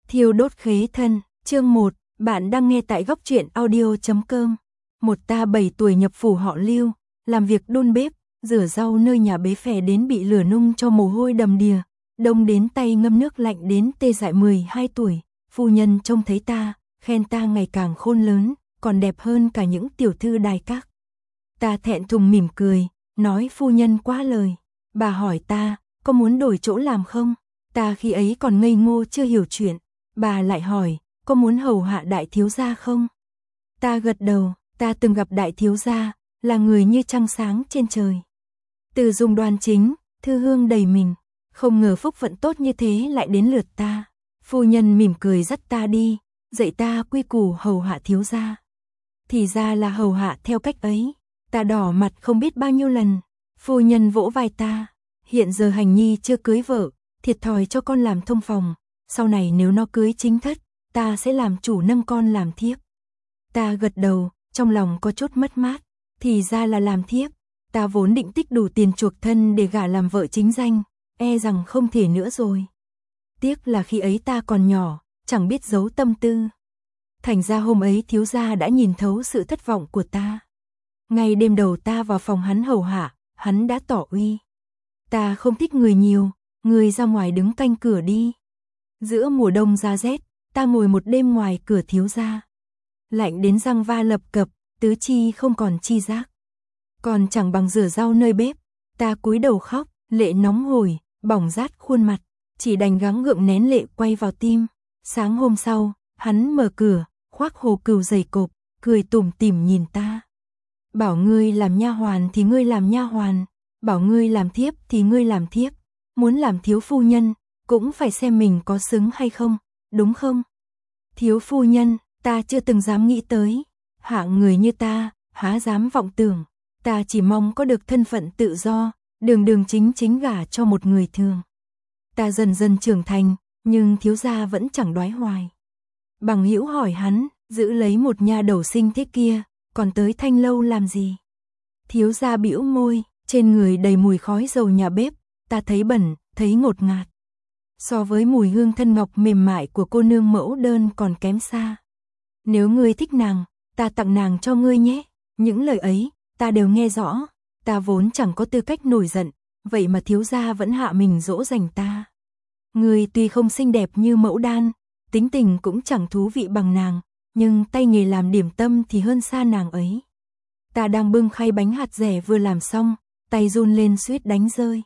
Thiêu đốt khế thân, chương 1, bạn đang nghe tại góc truyện audio.com. Một ta 7 tuổi nhập phủ họ Lưu, làm việc đun bếp, rửa rau nơi nhà bế phè đến bị lửa nung cho mồ hôi đầm đìa, đông đến tay ngâm nước lạnh đến tê dại 12 tuổi. Phu nhân trông thấy ta, khen ta ngày càng khôn lớn, còn đẹp hơn cả những tiểu thư đài các. Ta thẹn thùng mỉm cười, nói phu nhân quá lời. Bà hỏi ta, có muốn đổi chỗ làm không? Ta khi ấy còn ngây ngô chưa hiểu chuyện. Bà lại hỏi, có muốn hầu hạ đại thiếu gia không? Ta gật đầu, ta từng gặp đại thiếu gia, là người như trăng sáng trên trời. Từ dung đoan chính, thư hương đầy mình, không ngờ phúc vận tốt như thế lại đến lượt ta. Phu nhân mỉm cười dắt ta đi, dạy ta quy củ hầu hạ thiếu gia. Thì ra là hầu hạ theo cách ấy, ta đỏ mặt không biết bao nhiêu lần. Phu nhân vỗ vai ta, hiện giờ Hành Nhi chưa cưới vợ, thiệt thòi cho con làm thông phòng, sau này nếu nó cưới chính thất, ta sẽ làm chủ nâng con làm thiếp. Ta gật đầu, trong lòng có chút mất mát, thì ra là làm thiếp, ta vốn định tích đủ tiền chuộc thân để gả làm vợ chính danh, e rằng không thể nữa rồi. Tiếc là khi ấy ta còn nhỏ, chẳng biết giấu tâm tư. Thành ra hôm ấy thiếu gia đã nhìn thấu sự thất vọng của ta. Ngày đêm đầu ta vào phòng hắn hầu hạ, hắn đã tỏ uy. Ta không thích người nhiều, người ra ngoài đứng canh cửa đi. Giữa mùa đông giá rét, ta ngồi một đêm ngoài cửa thiếu gia. Lạnh đến răng va lập cập, tứ chi không còn chi giác. Còn chẳng bằng rửa rau nơi bếp, ta cúi đầu khóc, lệ nóng hổi, bỏng rát khuôn mặt, chỉ đành gắng gượng nén lệ quay vào tim. Sáng hôm sau, hắn mở cửa, khoác hồ cừu dày cộp, cười tủm tỉm nhìn ta. Bảo ngươi làm nha hoàn thì ngươi làm nha hoàn, bảo ngươi làm thiếp thì ngươi làm thiếp, muốn làm thiếu phu nhân, cũng phải xem mình có xứng hay không, đúng không? Thiếu phu nhân, ta chưa từng dám nghĩ tới, hạng người như ta, há dám vọng tưởng, ta chỉ mong có được thân phận tự do, đường chính gả cho một người thường. Ta dần dần trưởng thành, nhưng thiếu gia vẫn chẳng đoái hoài. Bằng hữu hỏi hắn, giữ lấy một nha đầu sinh thế kia, còn tới Thanh Lâu làm gì? Thiếu gia bĩu môi, trên người đầy mùi khói dầu nhà bếp, ta thấy bẩn, thấy ngột ngạt. So với mùi hương thân ngọc mềm mại của cô nương mẫu đơn còn kém xa. Nếu ngươi thích nàng, ta tặng nàng cho ngươi nhé. Những lời ấy, ta đều nghe rõ, ta vốn chẳng có tư cách nổi giận, vậy mà thiếu gia vẫn hạ mình dỗ dành ta. Ngươi tuy không xinh đẹp như mẫu đan, tính tình cũng chẳng thú vị bằng nàng, nhưng tay nghề làm điểm tâm thì hơn xa nàng ấy. Ta đang bưng khay bánh hạt dẻ vừa làm xong, tay run lên suýt đánh rơi.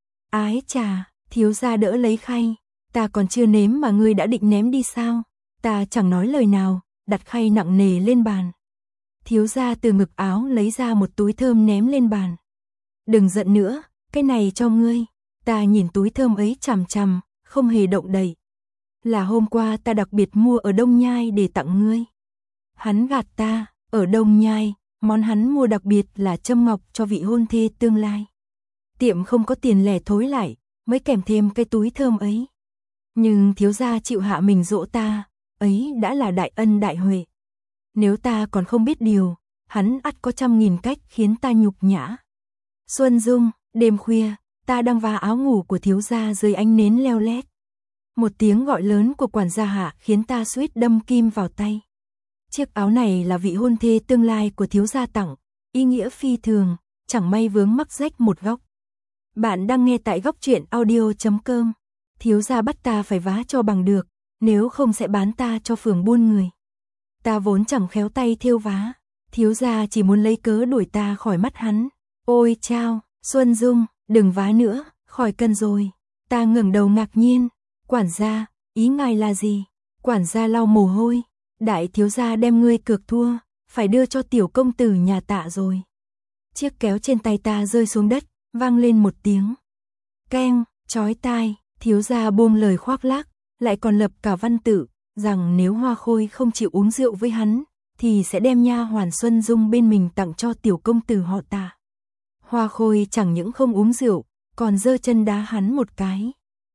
Ái chà, thiếu gia đỡ lấy khay, ta còn chưa nếm mà ngươi đã định ném đi sao? Ta chẳng nói lời nào, đặt khay nặng nề lên bàn. Thiếu gia từ ngực áo lấy ra một túi thơm ném lên bàn. Đừng giận nữa, cái này cho ngươi. Ta nhìn túi thơm ấy chằm chằm, không hề động đậy. Là hôm qua ta đặc biệt mua ở Đông Nhai để tặng ngươi. Hắn gạt ta, ở Đông Nhai, món hắn mua đặc biệt là châm ngọc cho vị hôn thê tương lai. Tiệm không có tiền lẻ thối lại, mới kèm thêm cái túi thơm ấy. Nhưng thiếu gia chịu hạ mình dỗ ta, ấy đã là đại ân đại huệ. Nếu ta còn không biết điều, hắn ắt có trăm nghìn cách khiến ta nhục nhã. Xuân Dung, đêm khuya, ta đang vá áo ngủ của thiếu gia dưới ánh nến leo lét. Một tiếng gọi lớn của quản gia hạ khiến ta suýt đâm kim vào tay. Chiếc áo này là vị hôn thê tương lai của thiếu gia tặng, ý nghĩa phi thường, chẳng may vướng mắc rách một góc. Bạn đang nghe tại góc truyện audio.com. Thiếu gia bắt ta phải vá cho bằng được, nếu không sẽ bán ta cho phường buôn người. Ta vốn chẳng khéo tay thêu vá, thiếu gia chỉ muốn lấy cớ đuổi ta khỏi mắt hắn. Ôi chao, Xuân Dung, đừng vá nữa, khỏi cần rồi. Ta ngẩng đầu ngạc nhiên, quản gia, ý ngài là gì? Quản gia lau mồ hôi, đại thiếu gia đem ngươi cược thua, phải đưa cho tiểu công tử nhà Tạ rồi. Chiếc kéo trên tay ta rơi xuống đất, vang lên một tiếng keng, chói tai. Thiếu gia buông lời khoác lác, lại còn lập cả văn tự, rằng nếu Hoa Khôi không chịu uống rượu với hắn, thì sẽ đem nha hoàn Xuân Dung bên mình tặng cho tiểu công tử họ Tạ. Hoa Khôi chẳng những không uống rượu, còn giơ chân đá hắn một cái.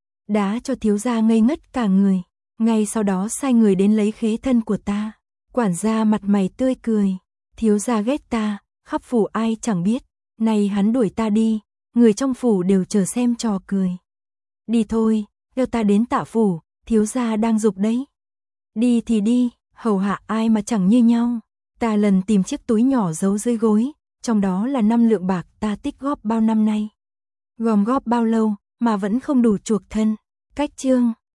Đá cho thiếu gia ngây ngất cả người, ngay sau đó sai người đến lấy khế thân của ta. Quản gia mặt mày tươi cười, thiếu gia ghét ta, khắp phủ ai chẳng biết, nay hắn đuổi ta đi, người trong phủ đều chờ xem trò cười. Đi thôi, theo ta đến Tạ phủ, thiếu gia đang giục đấy. Đi thì đi, hầu hạ ai mà chẳng như nhau. Ta lần tìm chiếc túi nhỏ giấu dưới gối, trong đó là 5 lượng bạc ta tích góp bao năm nay. Gom góp bao lâu mà vẫn không đủ chuộc thân. Cách chương